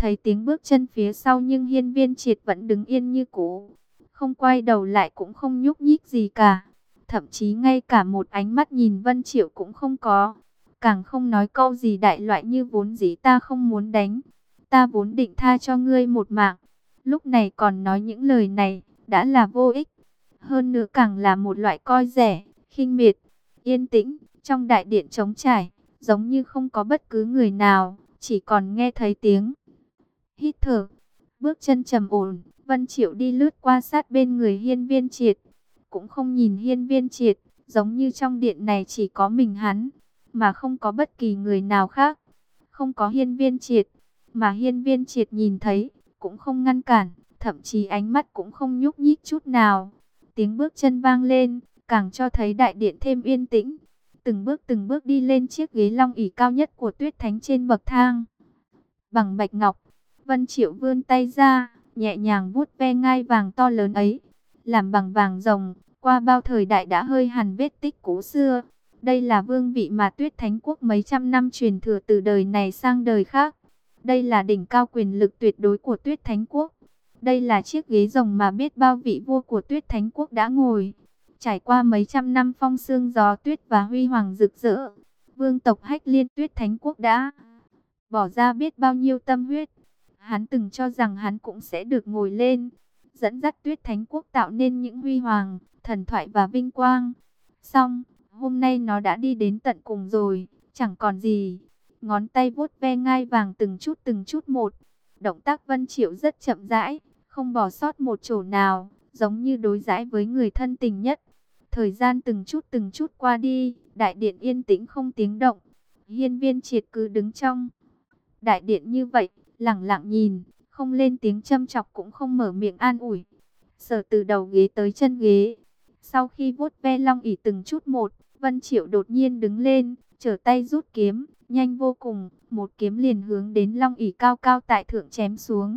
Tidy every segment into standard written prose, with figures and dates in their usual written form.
Thấy tiếng bước chân phía sau nhưng Hiên Viên Triệt vẫn đứng yên như cũ, không quay đầu lại cũng không nhúc nhích gì cả. Thậm chí ngay cả một ánh mắt nhìn Vân Triệu cũng không có. Càng không nói câu gì đại loại như vốn dĩ ta không muốn đánh. Ta vốn định tha cho ngươi một mạng. Lúc này còn nói những lời này, đã là vô ích. Hơn nữa càng là một loại coi rẻ, khinh miệt. Yên tĩnh, trong đại điện trống trải, giống như không có bất cứ người nào, chỉ còn nghe thấy tiếng hít thở. Bước chân trầm ổn, Vân Triệu đi lướt qua sát bên người Hiên Viên Triệt. Cũng không nhìn Hiên Viên Triệt, giống như trong điện này chỉ có mình hắn, mà không có bất kỳ người nào khác. Không có Hiên Viên Triệt, mà Hiên Viên Triệt nhìn thấy, cũng không ngăn cản, thậm chí ánh mắt cũng không nhúc nhích chút nào. Tiếng bước chân vang lên, càng cho thấy đại điện thêm yên tĩnh. Từng bước đi lên chiếc ghế long ỷ cao nhất của Tuyết Thánh trên bậc thang. Bằng bạch ngọc, Vân Triệu vươn tay ra, nhẹ nhàng vuốt ve ngai vàng to lớn ấy. Làm bằng vàng rồng, qua bao thời đại đã hơi hằn vết tích cũ xưa. Đây là vương vị mà Tuyết Thánh Quốc mấy trăm năm truyền thừa từ đời này sang đời khác. Đây là đỉnh cao quyền lực tuyệt đối của Tuyết Thánh Quốc. Đây là chiếc ghế rồng mà biết bao vị vua của Tuyết Thánh Quốc đã ngồi. Trải qua mấy trăm năm phong sương gió tuyết và huy hoàng rực rỡ, vương tộc Hách Liên Tuyết Thánh Quốc đã bỏ ra biết bao nhiêu tâm huyết. Hắn từng cho rằng hắn cũng sẽ được ngồi lên, dẫn dắt Tuyết Thánh Quốc tạo nên những huy hoàng, thần thoại và vinh quang. Xong, hôm nay nó đã đi đến tận cùng rồi, chẳng còn gì. Ngón tay vuốt ve ngai vàng từng chút một. Động tác Vân Triệu rất chậm rãi, không bỏ sót một chỗ nào, giống như đối đãi với người thân tình nhất. Thời gian từng chút qua đi, đại điện yên tĩnh không tiếng động. Hiên Viên Triệt cứ đứng trong đại điện như vậy, lẳng lặng nhìn, không lên tiếng châm chọc cũng không mở miệng an ủi. Sờ từ đầu ghế tới chân ghế. Sau khi vuốt ve long ỷ từng chút một, Vân Triệu đột nhiên đứng lên, trở tay rút kiếm, nhanh vô cùng, một kiếm liền hướng đến long ỷ cao cao tại thượng chém xuống.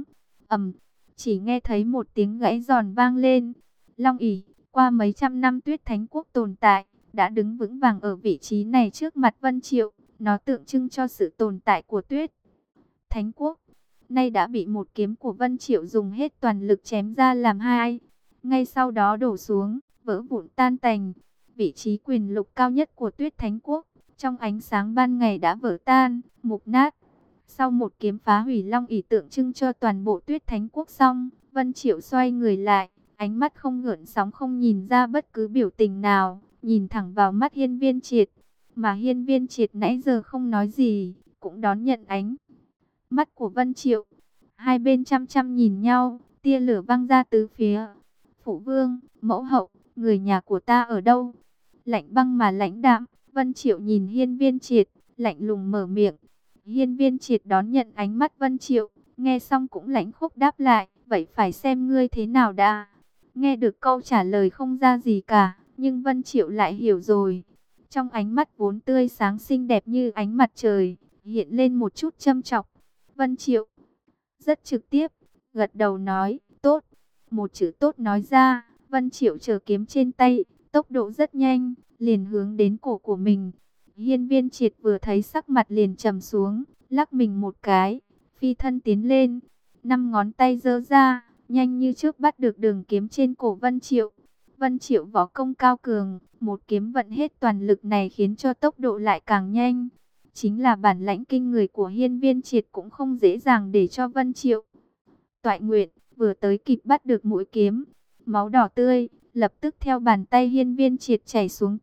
Chỉ nghe thấy một tiếng gãy giòn vang lên. Long ỷ, qua mấy trăm năm Tuyết Thánh Quốc tồn tại, đã đứng vững vàng ở vị trí này trước mặt Vân Triệu. Nó tượng trưng cho sự tồn tại của Tuyết Thánh Quốc, nay đã bị một kiếm của Vân Triệu dùng hết toàn lực chém ra làm hai. Ngay sau đó đổ xuống, vỡ vụn tan tành. Vị trí quyền lực cao nhất của Tuyết Thánh Quốc, trong ánh sáng ban ngày đã vỡ tan, mục nát. Sau một kiếm phá hủy long ỷ tượng trưng cho toàn bộ Tuyết Thánh Quốc xong, Vân Triệu xoay người lại, ánh mắt không gợn sóng, không nhìn ra bất cứ biểu tình nào, nhìn thẳng vào mắt Hiên Viên Triệt. Mà Hiên Viên Triệt nãy giờ không nói gì, cũng đón nhận ánh mắt của Vân Triệu. Hai bên chăm chăm nhìn nhau, tia lửa văng ra tứ phía. Phụ vương, mẫu hậu, người nhà của ta ở đâu? Lạnh băng mà lãnh đạm, Vân Triệu nhìn Hiên Viên Triệt, lạnh lùng mở miệng. Hiên Viên Triệt đón nhận ánh mắt Vân Triệu, nghe xong cũng lãnh khốc đáp lại, vậy phải xem ngươi thế nào đã. Nghe được câu trả lời không ra gì cả, nhưng Vân Triệu lại hiểu rồi. Trong ánh mắt vốn tươi sáng xinh đẹp như ánh mặt trời, hiện lên một chút châm chọc. Vân Triệu rất trực tiếp, gật đầu nói, tốt. Một chữ tốt nói ra, Vân Triệu chờ kiếm trên tay, tốc độ rất nhanh, liền hướng đến cổ của mình. Hiên Viên Triệt vừa thấy sắc mặt liền trầm xuống, lắc mình một cái, phi thân tiến lên, 5 ngón tay giơ ra, nhanh như trước bắt được đường kiếm trên cổ Vân Triệu. Vân Triệu võ công cao cường, một kiếm vận hết toàn lực này khiến cho tốc độ lại càng nhanh. Chính là bản lãnh kinh người của Hiên Viên Triệt cũng không dễ dàng để cho Vân Triệu toại nguyện, vừa tới kịp bắt được mũi kiếm. Máu đỏ tươi, lập tức theo bàn tay Hiên Viên Triệt chảy xuống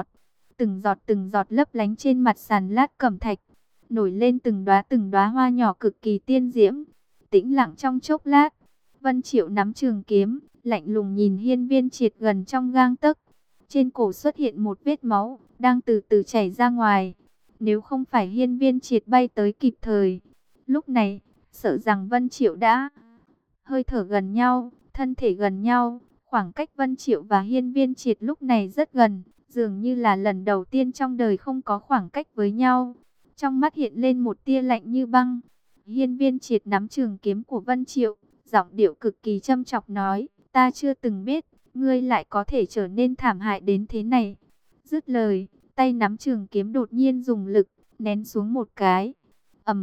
từng giọt lấp lánh trên mặt sàn lát cẩm thạch, nổi lên từng đóa hoa nhỏ cực kỳ tiên diễm. Tĩnh lặng trong chốc lát, Vân Triệu nắm trường kiếm, lạnh lùng nhìn Hiên Viên Triệt gần trong gang tấc. Trên cổ xuất hiện một vết máu, đang từ từ chảy ra ngoài. Nếu không phải Hiên Viên Triệt bay tới kịp thời, lúc này, sợ rằng Vân Triệu đã hơi thở gần nhau, thân thể gần nhau. Khoảng cách Vân Triệu và Hiên Viên Triệt lúc này rất gần, dường như là lần đầu tiên trong đời không có khoảng cách với nhau. Trong mắt hiện lên một tia lạnh như băng. Hiên Viên Triệt nắm trường kiếm của Vân Triệu, giọng điệu cực kỳ châm chọc nói, ta chưa từng biết, ngươi lại có thể trở nên thảm hại đến thế này. Dứt lời, tay nắm trường kiếm đột nhiên dùng lực, nén xuống một cái.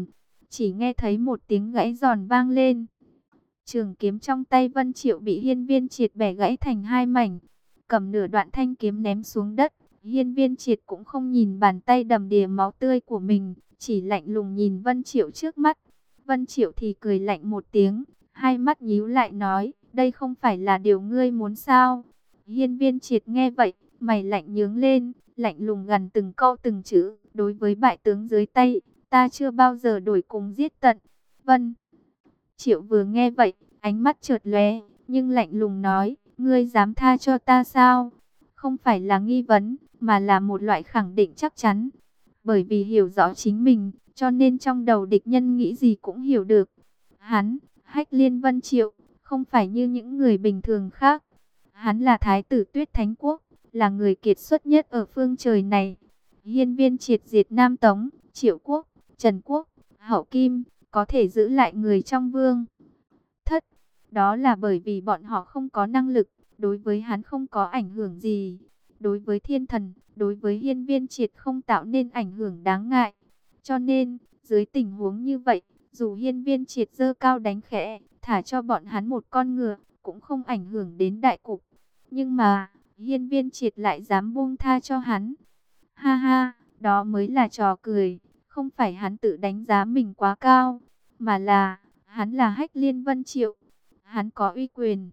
chỉ nghe thấy một tiếng gãy giòn vang lên. Trường kiếm trong tay Vân Triệu bị Hiên Viên Triệt bẻ gãy thành hai mảnh, cầm nửa đoạn thanh kiếm ném xuống đất. Hiên Viên Triệt cũng không nhìn bàn tay đầm đìa máu tươi của mình, chỉ lạnh lùng nhìn Vân Triệu trước mắt. Vân Triệu thì cười lạnh một tiếng, hai mắt nhíu lại nói, đây không phải là điều ngươi muốn sao? Hiên Viên Triệt nghe vậy, mày lạnh nhướng lên, lạnh lùng gằn từng câu từng chữ, đối với bại tướng dưới tay, ta chưa bao giờ đổi cùng giết tận. Vân Triệu vừa nghe vậy, ánh mắt chợt lóe, nhưng lạnh lùng nói, ngươi dám tha cho ta sao? Không phải là nghi vấn, mà là một loại khẳng định chắc chắn. Bởi vì hiểu rõ chính mình, cho nên trong đầu địch nhân nghĩ gì cũng hiểu được. Hắn, Hách Liên Vân Triệu, không phải như những người bình thường khác. Hắn là Thái tử Tuyết Thánh Quốc, là người kiệt xuất nhất ở phương trời này. Hiên Viên triệt diệt Nam Tống, Triệu Quốc, Trần Quốc, Hậu Kim, có thể giữ lại người trong vương thất. Đó là bởi vì bọn họ không có năng lực, đối với hắn không có ảnh hưởng gì. Đối với thiên thần, đối với Hiên Viên triệt không tạo nên ảnh hưởng đáng ngại. Cho nên, dưới tình huống như vậy, dù Hiên Viên triệt giơ cao đánh khẽ, thả cho bọn hắn một con ngựa, cũng không ảnh hưởng đến đại cục. Nhưng mà, Hiên Viên triệt lại dám buông tha cho hắn. Ha ha, đó mới là trò cười. Không phải hắn tự đánh giá mình quá cao, mà là, hắn là Hách Liên Vân Triệu. Hắn có uy quyền,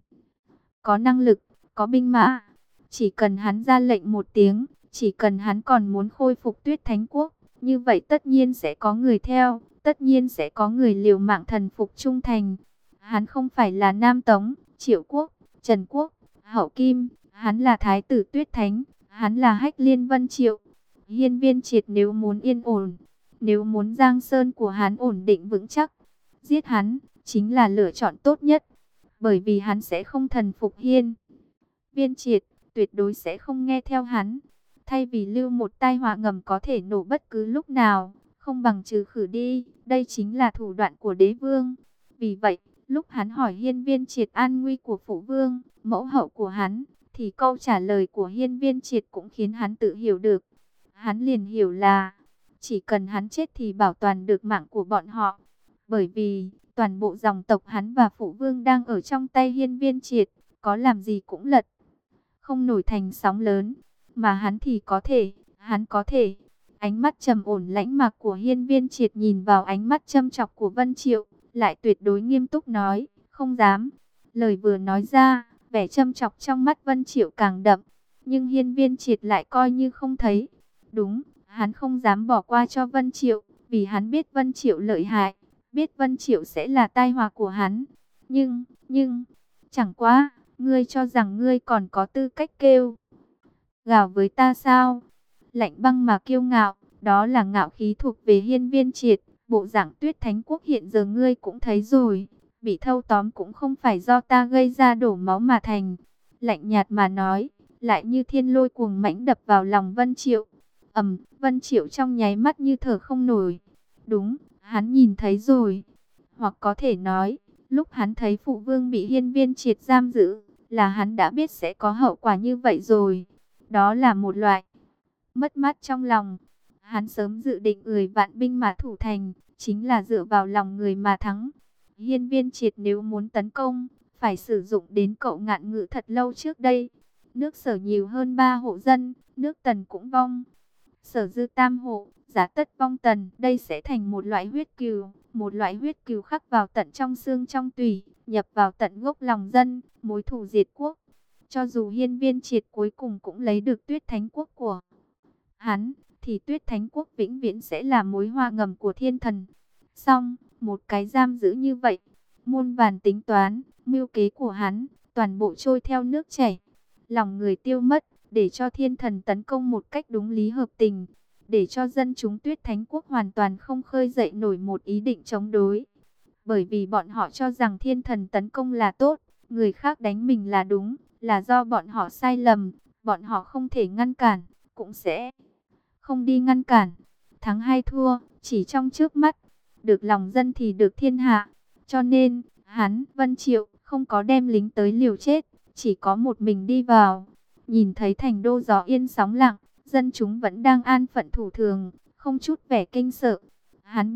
có năng lực, có binh mã. Chỉ cần hắn ra lệnh một tiếng, chỉ cần hắn còn muốn khôi phục Tuyết Thánh Quốc, như vậy tất nhiên sẽ có người theo, tất nhiên sẽ có người liều mạng thần phục trung thành. Hắn không phải là Nam Tống, Triệu Quốc, Trần Quốc, Hậu Kim, hắn là Thái tử Tuyết Thánh, hắn là Hách Liên Vân Triệu. Hiên Viên triệt nếu muốn yên ổn, nếu muốn Giang Sơn của hắn ổn định vững chắc, giết hắn chính là lựa chọn tốt nhất. Bởi vì hắn sẽ không thần phục Hiên Viên triệt, tuyệt đối sẽ không nghe theo hắn. Thay vì lưu một tai họa ngầm có thể nổ bất cứ lúc nào, không bằng trừ khử đi. Đây chính là thủ đoạn của đế vương. Vì vậy, lúc hắn hỏi Hiên Viên triệt an nguy của phụ vương, mẫu hậu của hắn, thì câu trả lời của Hiên Viên triệt cũng khiến hắn tự hiểu được. Hắn liền hiểu là, chỉ cần hắn chết thì bảo toàn được mạng của bọn họ. Bởi vì, toàn bộ dòng tộc hắn và phụ vương đang ở trong tay Hiên Viên triệt, có làm gì cũng lật không nổi thành sóng lớn, mà hắn thì có thể, hắn có thể. Ánh mắt trầm ổn lãnh mạc của Hiên Viên triệt nhìn vào ánh mắt châm chọc của Vân Triệu, lại tuyệt đối nghiêm túc nói, không dám. Lời vừa nói ra, vẻ châm chọc trong mắt Vân Triệu càng đậm, nhưng Hiên Viên triệt lại coi như không thấy. Đúng, hắn không dám bỏ qua cho Vân Triệu, vì hắn biết Vân Triệu lợi hại, biết Vân Triệu sẽ là tai họa của hắn. Nhưng, chẳng qua, ngươi cho rằng ngươi còn có tư cách kêu gào với ta sao? Lạnh băng mà kiêu ngạo, đó là ngạo khí thuộc về Hiên Viên triệt. Bộ dạng Tuyết Thánh Quốc hiện giờ ngươi cũng thấy rồi, bị thâu tóm cũng không phải do ta gây ra đổ máu mà thành. Lạnh nhạt mà nói, lại như thiên lôi cuồng mãnh đập vào lòng Vân Triệu. Vân Triệu trong nháy mắt như thở không nổi. Đúng, hắn nhìn thấy rồi. Hoặc có thể nói, lúc hắn thấy phụ vương bị Hiên Viên triệt giam giữ, là hắn đã biết sẽ có hậu quả như vậy rồi. Đó là một loại mất mát trong lòng. Hắn sớm dự định 10 vạn binh mà thủ thành, chính là dựa vào lòng người mà thắng. Hiên Viên triệt nếu muốn tấn công, phải sử dụng đến cậu Ngạn Ngự thật lâu trước đây. Nước Sở nhiều hơn 3 hộ dân, nước Tần cũng vong. Sở dư tam hộ, giá tất vong Tần. Đây sẽ thành một loại huyết cừu khắc vào tận trong xương trong tủy, nhập vào tận gốc lòng dân, mối thù diệt quốc. Cho dù Hiên Viên triệt cuối cùng cũng lấy được Tuyết Thánh Quốc của hắn, thì Tuyết Thánh Quốc vĩnh viễn sẽ là mối hoa ngầm của thiên thần. Xong, một cái giam giữ như vậy, muôn vàn tính toán, mưu kế của hắn, toàn bộ trôi theo nước chảy. Lòng người tiêu mất, để cho thiên thần tấn công một cách đúng lý hợp tình, để cho dân chúng Tuyết Thánh Quốc hoàn toàn không khơi dậy nổi một ý định chống đối. Bởi vì bọn họ cho rằng thiên thần tấn công là tốt, người khác đánh mình là đúng, là do bọn họ sai lầm, bọn họ không thể ngăn cản, cũng sẽ không đi ngăn cản. Thắng hay thua, chỉ trong trước mắt, được lòng dân thì được thiên hạ. Cho nên, hắn, Vân Triệu, không có đem lính tới liều chết, chỉ có một mình đi vào. Nhìn thấy thành đô gió yên sóng lặng, dân chúng vẫn đang an phận thủ thường, không chút vẻ kinh sợ. Hắn biết,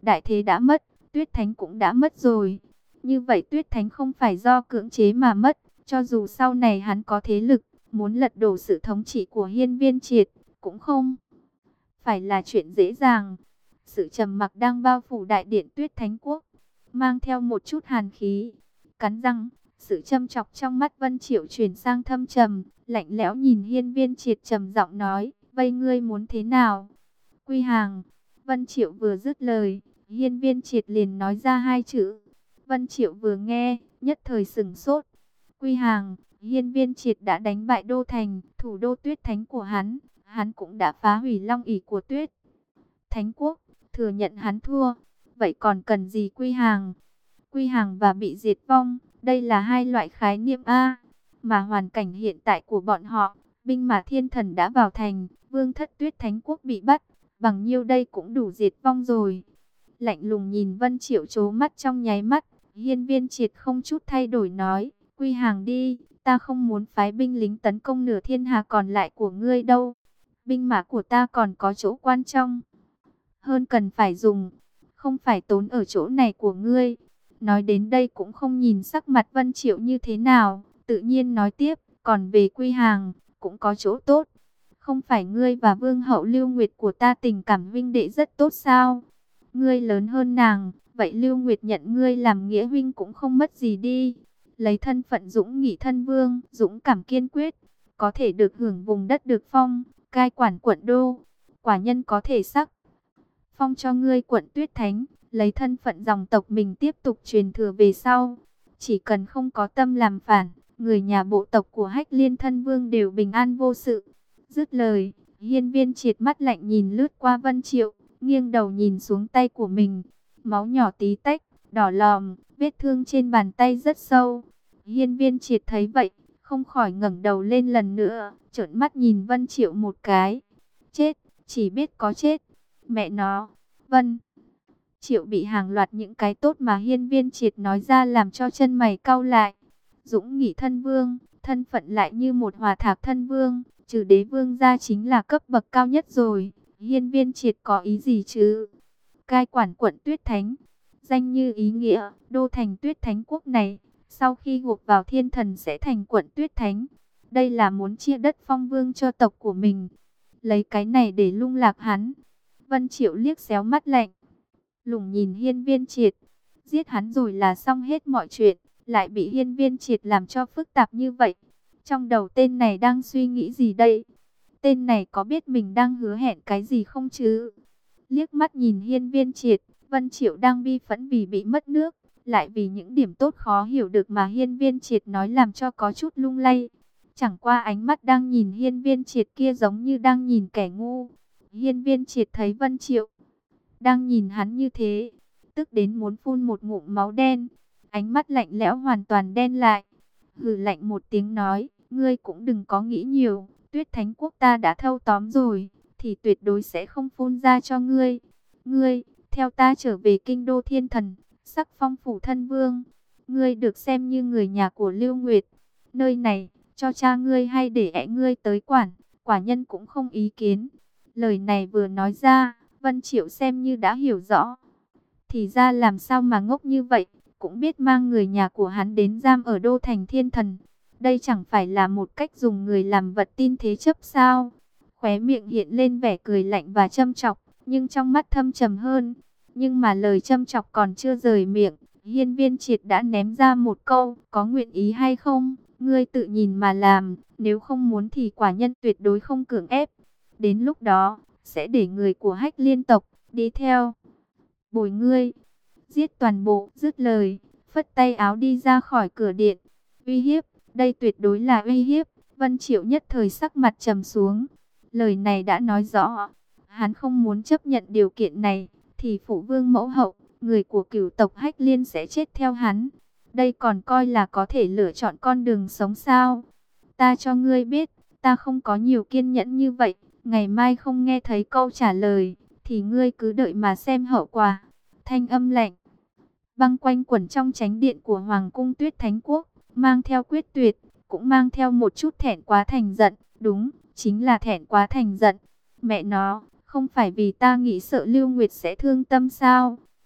đại thế đã mất, Tuyết Thánh cũng đã mất rồi. Như vậy Tuyết Thánh không phải do cưỡng chế mà mất, cho dù sau này hắn có thế lực, muốn lật đổ sự thống trị của Hiên Viên Triệt, cũng không phải là chuyện dễ dàng. Sự trầm mặc đang bao phủ đại điện Tuyết Thánh Quốc, mang theo một chút hàn khí. Cắn răng, sự châm chọc trong mắt Vân Triệu chuyển sang thâm trầm, lạnh lẽo nhìn Hiên Viên Triệt trầm giọng nói, vây ngươi muốn thế nào? Quy hàng. Vân Triệu vừa dứt lời, Hiên Viên Triệt liền nói ra hai chữ. Vân Triệu vừa nghe, nhất thời sửng sốt. Quy hàng. Hiên Viên Triệt đã đánh bại Đô Thành, thủ đô Tuyết Thánh của hắn. Hắn cũng đã phá hủy long ỷ của Tuyết Thánh Quốc, thừa nhận hắn thua. Vậy còn cần gì quy hàng? Quy hàng và bị diệt vong, đây là hai loại khái niệm A. Mà hoàn cảnh hiện tại của bọn họ, binh mã thiên thần đã vào thành, vương thất Tuyết Thánh Quốc bị bắt, bằng nhiêu đây cũng đủ diệt vong rồi. Lạnh lùng nhìn Vân Triệu trố mắt trong nháy mắt, Hiên Viên Triệt không chút thay đổi nói, quy hàng đi, ta không muốn phái binh lính tấn công nửa thiên hà còn lại của ngươi đâu. Binh mã của ta còn có chỗ quan trọng hơn cần phải dùng, không phải tốn ở chỗ này của ngươi. Nói đến đây cũng không nhìn sắc mặt Vân Triệu như thế nào, tự nhiên nói tiếp, còn về quy hàng, cũng có chỗ tốt. Không phải ngươi và Vương hậu Lưu Nguyệt của ta tình cảm huynh đệ rất tốt sao? Ngươi lớn hơn nàng, vậy Lưu Nguyệt nhận ngươi làm nghĩa huynh cũng không mất gì đi. Lấy thân phận dũng nghị thân vương, dũng cảm kiên quyết, có thể được hưởng vùng đất được phong, cai quản quận đô. Quả nhân có thể sắc phong cho ngươi quận Tuyết Thánh, lấy thân phận dòng tộc mình tiếp tục truyền thừa về sau. Chỉ cần không có tâm làm phản, người nhà bộ tộc của Hách Liên thân vương đều bình an vô sự. Dứt lời, Hiên Viên Triệt mắt lạnh nhìn lướt qua Vân Triệu, nghiêng đầu nhìn xuống tay của mình. Máu nhỏ tí tách, đỏ lòm, vết thương trên bàn tay rất sâu. Hiên Viên Triệt thấy vậy, không khỏi ngẩng đầu lên lần nữa, trợn mắt nhìn Vân Triệu một cái. Chết, chỉ biết có chết. Mẹ nó, Vân Triệu bị hàng loạt những cái tốt mà Hiên Viên Triệt nói ra làm cho chân mày cau lại. Dũng nghị thân vương, thân phận lại như một hòa thạc thân vương, trừ đế vương ra chính là cấp bậc cao nhất rồi. Hiên Viên Triệt có ý gì chứ? Cai quản quận Tuyết Thánh, danh như ý nghĩa, đô thành Tuyết Thánh Quốc này, sau khi gộp vào thiên thần sẽ thành quận Tuyết Thánh. Đây là muốn chia đất phong vương cho tộc của mình, lấy cái này để lung lạc hắn. Vân Triệu liếc xéo mắt lạnh lùng nhìn Hiên Viên Triệt, giết hắn rồi là xong hết mọi chuyện, lại bị Hiên Viên Triệt làm cho phức tạp như vậy. Trong đầu tên này đang suy nghĩ gì đây? Tên này có biết mình đang hứa hẹn cái gì không chứ? Liếc mắt nhìn Hiên Viên Triệt, Vân Triệu đang bi phẫn vì bị mất nước, lại vì những điểm tốt khó hiểu được mà Hiên Viên Triệt nói làm cho có chút lung lay. Chẳng qua ánh mắt đang nhìn Hiên Viên Triệt kia giống như đang nhìn kẻ ngu. Hiên Viên Triệt thấy Vân Triệu đang nhìn hắn như thế, tức đến muốn phun một ngụm máu đen. Ánh mắt lạnh lẽo hoàn toàn đen lại. Hừ lạnh một tiếng nói, ngươi cũng đừng có nghĩ nhiều, Tuyết Thánh Quốc ta đã thâu tóm rồi, thì tuyệt đối sẽ không phun ra cho ngươi. Ngươi, theo ta trở về kinh đô thiên thần, sắc phong phủ thân vương. Ngươi được xem như người nhà của Lưu Nguyệt. Nơi này, cho cha ngươi hay để ẻ ngươi tới quản, quả nhân cũng không ý kiến. Lời này vừa nói ra, Vân Triệu xem như đã hiểu rõ. Thì ra làm sao mà ngốc như vậy, cũng biết mang người nhà của hắn đến giam ở đô thành thiên thần. Đây chẳng phải là một cách dùng người làm vật tin thế chấp sao? Khóe miệng hiện lên vẻ cười lạnh và châm chọc, nhưng trong mắt thâm trầm hơn. Nhưng mà lời châm chọc còn chưa rời miệng, Hiên Viên Triệt đã ném ra một câu, có nguyện ý hay không? Ngươi tự nhìn mà làm, nếu không muốn thì quả nhân tuyệt đối không cưỡng ép. Đến lúc đó, sẽ để người của Hách Liên tộc đi theo bồi ngươi, giết toàn bộ. Dứt lời, phất tay áo đi ra khỏi cửa điện. Uy hiếp, đây tuyệt đối là uy hiếp. Vân Triệu nhất thời sắc mặt trầm xuống. Lời này đã nói rõ, hắn không muốn chấp nhận điều kiện này, thì phụ vương mẫu hậu, người của cửu tộc Hách Liên sẽ chết theo hắn. Đây còn coi là có thể lựa chọn con đường sống sao? Ta cho ngươi biết, ta không có nhiều kiên nhẫn như vậy. Ngày mai không nghe thấy câu trả lời, thì ngươi cứ đợi mà xem hậu quả. Thanh âm lạnh băng quanh quẩn trong chánh điện của Hoàng cung Tuyết Thánh Quốc, mang theo quyết tuyệt, cũng mang theo một chút thẹn quá thành giận. Đúng, chính là thẹn quá thành giận. Mẹ nó, không phải vì ta nghĩ sợ Lưu Nguyệt sẽ thương tâm sao?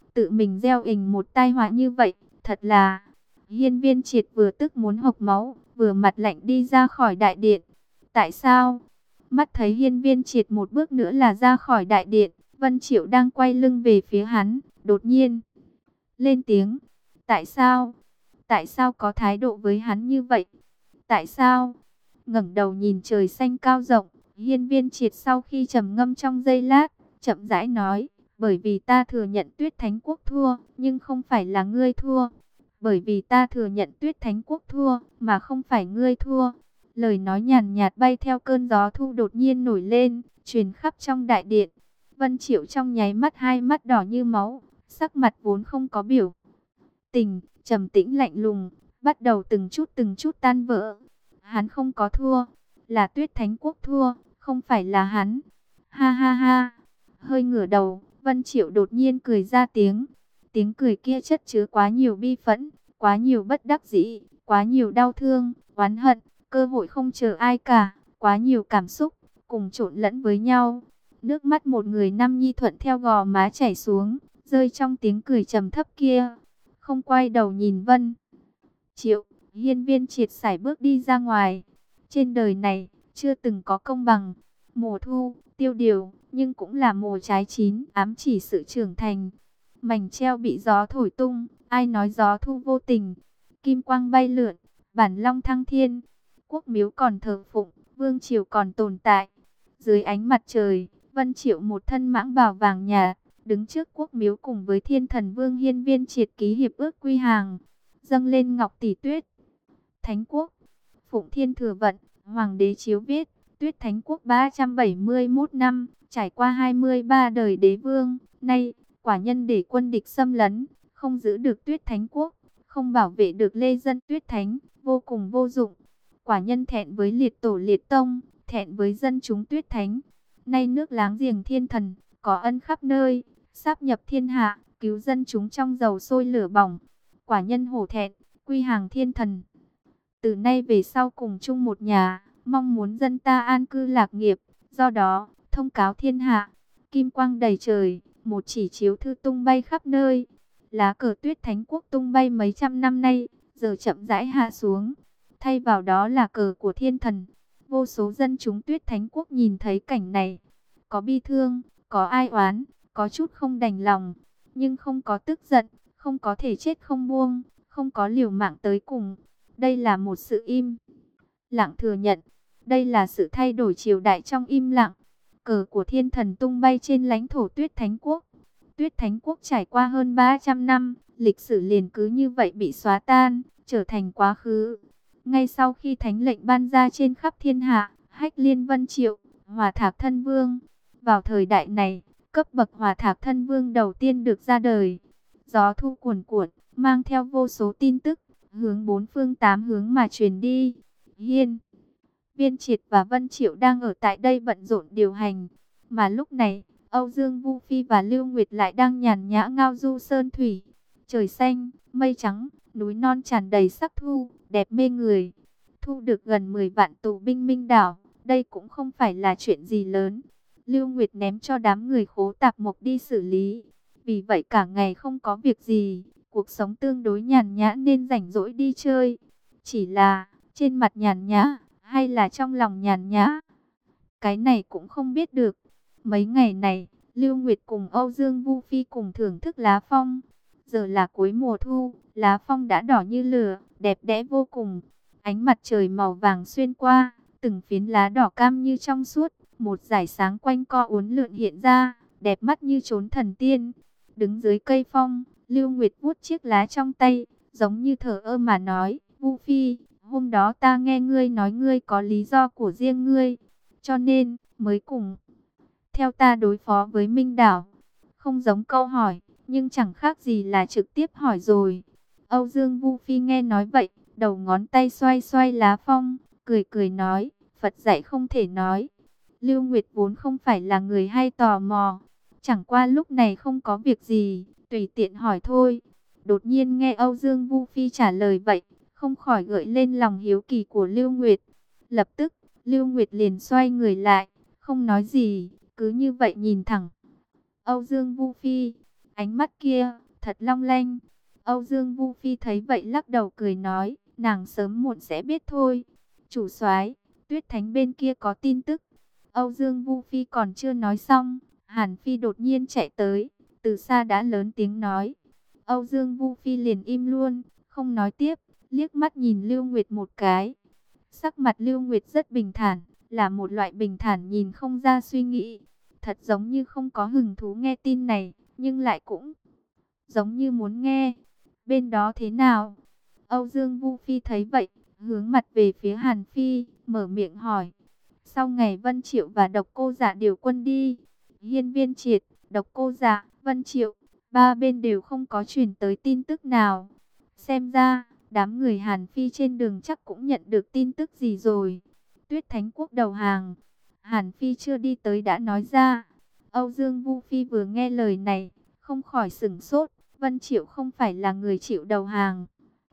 tự mình gieo ình một tai họa như vậy, thật là... Hiên Viên Triệt vừa tức muốn hộc máu, vừa mặt lạnh đi ra khỏi đại điện. Tại sao? Mắt thấy Hiên Viên Triệt một bước nữa là ra khỏi đại điện, Vân Triệu đang quay lưng về phía hắn, đột nhiên lên tiếng. Tại sao? Tại sao có thái độ với hắn như vậy? Tại sao? Ngẩng đầu nhìn trời xanh cao rộng, Hiên Viên Triệt sau khi trầm ngâm trong giây lát, chậm rãi nói, bởi vì ta thừa nhận Tuyết Thánh Quốc thua, nhưng không phải là ngươi thua. Bởi vì ta thừa nhận Tuyết Thánh Quốc thua, mà không phải ngươi thua. Lời nói nhàn nhạt bay theo cơn gió thu đột nhiên nổi lên, truyền khắp trong đại điện. Vân Triệu trong nháy mắt hai mắt đỏ như máu, sắc mặt vốn không có biểu tình, trầm tĩnh lạnh lùng, bắt đầu từng chút tan vỡ. Hắn không có thua, là Tuyết Thánh Quốc thua, không phải là hắn. Ha ha ha. Hơi ngửa đầu, Vân Triệu đột nhiên cười ra tiếng. Tiếng cười kia chất chứa quá nhiều bi phẫn, quá nhiều bất đắc dĩ, quá nhiều đau thương, oán hận, cơ hội không chờ ai cả, quá nhiều cảm xúc, cùng trộn lẫn với nhau. Nước mắt một người nam nhi thuận theo gò má chảy xuống, rơi trong tiếng cười trầm thấp kia. Không quay đầu nhìn Vân Triệu, Hiên Viên Triệt sải bước đi ra ngoài. Trên đời này, chưa từng có công bằng. Mùa thu, tiêu điều, nhưng cũng là mùa trái chín, ám chỉ sự trưởng thành. Mảnh treo bị gió thổi tung, ai nói gió thu vô tình. Kim quang bay lượn, bản long thăng thiên. Quốc miếu còn thờ phụng, vương triều còn tồn tại. Dưới ánh mặt trời, Vân Triệu một thân mãng bào vàng nhạt, đứng trước quốc miếu cùng với Thiên Thần Vương Hiên Viên Triệt ký hiệp ước quy hàng, dâng lên ngọc tỷ tuyết. Thánh Quốc, Phụng Thiên Thừa Vận, Hoàng đế chiếu viết, Tuyết Thánh Quốc 371 năm, trải qua 23 đời đế vương, nay quả nhân để quân địch xâm lấn, không giữ được Tuyết Thánh Quốc, không bảo vệ được lê dân Tuyết Thánh, vô cùng vô dụng. Quả nhân thẹn với liệt tổ liệt tông, thẹn với dân chúng Tuyết Thánh. Nay nước láng giềng Thiên Thần, có ân khắp nơi, sáp nhập thiên hạ, cứu dân chúng trong dầu sôi lửa bỏng. Quả nhân hổ thẹn, quy hàng Thiên Thần. Từ nay về sau cùng chung một nhà, mong muốn dân ta an cư lạc nghiệp. Do đó, thông cáo thiên hạ, kim quang đầy trời, một chỉ chiếu thư tung bay khắp nơi. Lá cờ Tuyết Thánh Quốc tung bay mấy trăm năm nay, giờ chậm rãi hạ xuống. Thay vào đó là cờ của Thiên Thần. Vô số dân chúng Tuyết Thánh Quốc nhìn thấy cảnh này, có bi thương, có ai oán, có chút không đành lòng, nhưng không có tức giận, không có thể chết không buông, không có liều mạng tới cùng. Đây là một sự im lặng thừa nhận, đây là sự thay đổi triều đại trong im lặng. Cờ của Thiên Thần tung bay trên lãnh thổ Tuyết Thánh Quốc. Tuyết Thánh Quốc trải qua hơn 300 năm, lịch sử liền cứ như vậy bị xóa tan, trở thành quá khứ. Ngay sau khi thánh lệnh ban ra trên khắp thiên hạ, Hách Liên Vân Triệu, Hỏa Thạc Thân Vương. Vào thời đại này, cấp bậc Hỏa Thạc Thân Vương đầu tiên được ra đời. Gió thu cuồn cuộn, mang theo vô số tin tức, hướng bốn phương tám hướng mà truyền đi. Hiên Viên Triệt và Vân Triệu đang ở tại đây bận rộn điều hành. Mà lúc này, Âu Dương Vu Phi và Lưu Nguyệt lại đang nhàn nhã ngao du sơn thủy. Trời xanh, mây trắng, núi non tràn đầy sắc thu, đẹp mê người. Thu được gần 10 vạn tù binh Minh đảo, đây cũng không phải là chuyện gì lớn. Lưu Nguyệt ném cho đám người khố tạp mộc đi xử lý. Vì vậy cả ngày không có việc gì, cuộc sống tương đối nhàn nhã nên rảnh rỗi đi chơi. Chỉ là, trên mặt nhàn nhã, hay là trong lòng nhàn nhã, cái này cũng không biết được. Mấy ngày này, Lưu Nguyệt cùng Âu Dương Vu Phi cùng thưởng thức lá phong. Giờ là cuối mùa thu, lá phong đã đỏ như lửa, đẹp đẽ vô cùng. Ánh mặt trời màu vàng xuyên qua, từng phiến lá đỏ cam như trong suốt, một dải sáng quanh co uốn lượn hiện ra, đẹp mắt như chốn thần tiên. Đứng dưới cây phong, Lưu Nguyệt vuốt chiếc lá trong tay, giống như thờ ơ mà nói, Vu Phi, hôm đó ta nghe ngươi nói ngươi có lý do của riêng ngươi, cho nên mới cùng theo ta đối phó với Minh đảo. Không giống câu hỏi, nhưng chẳng khác gì là trực tiếp hỏi rồi. Âu Dương Vu Phi nghe nói vậy, đầu ngón tay xoay xoay lá phong, cười cười nói, Phật dạy không thể nói. Lưu Nguyệt vốn không phải là người hay tò mò, chẳng qua lúc này không có việc gì, tùy tiện hỏi thôi. Đột nhiên nghe Âu Dương Vu Phi trả lời vậy, không khỏi gợi lên lòng hiếu kỳ của Lưu Nguyệt. Lập tức, Lưu Nguyệt liền xoay người lại, không nói gì, cứ như vậy nhìn thẳng Âu Dương Vu Phi. Ánh mắt kia, thật long lanh. Âu Dương Vu Phi thấy vậy lắc đầu cười nói, nàng sớm muộn sẽ biết thôi. Chủ soái, Tuyết Thánh bên kia có tin tức. Âu Dương Vu Phi còn chưa nói xong, Hàn Phi đột nhiên chạy tới, từ xa đã lớn tiếng nói. Âu Dương Vu Phi liền im luôn, không nói tiếp, liếc mắt nhìn Lưu Nguyệt một cái. Sắc mặt Lưu Nguyệt rất bình thản, là một loại bình thản nhìn không ra suy nghĩ. Thật giống như không có hứng thú nghe tin này, nhưng lại cũng giống như muốn nghe. Bên đó thế nào? Âu Dương Vu Phi thấy vậy, hướng mặt về phía Hàn Phi, mở miệng hỏi. Sau ngày Vân Triệu và Độc Cô Dạ điều quân đi, Hiên Viên Triệt, Độc Cô Dạ, Vân Triệu, ba bên đều không có truyền tới tin tức nào. Xem ra, đám người Hàn Phi trên đường chắc cũng nhận được tin tức gì rồi. Tuyết Thánh Quốc đầu hàng, Hàn Phi chưa đi tới đã nói ra. Âu Dương Vu Phi vừa nghe lời này, không khỏi sửng sốt. Vân Triệu không phải là người chịu đầu hàng.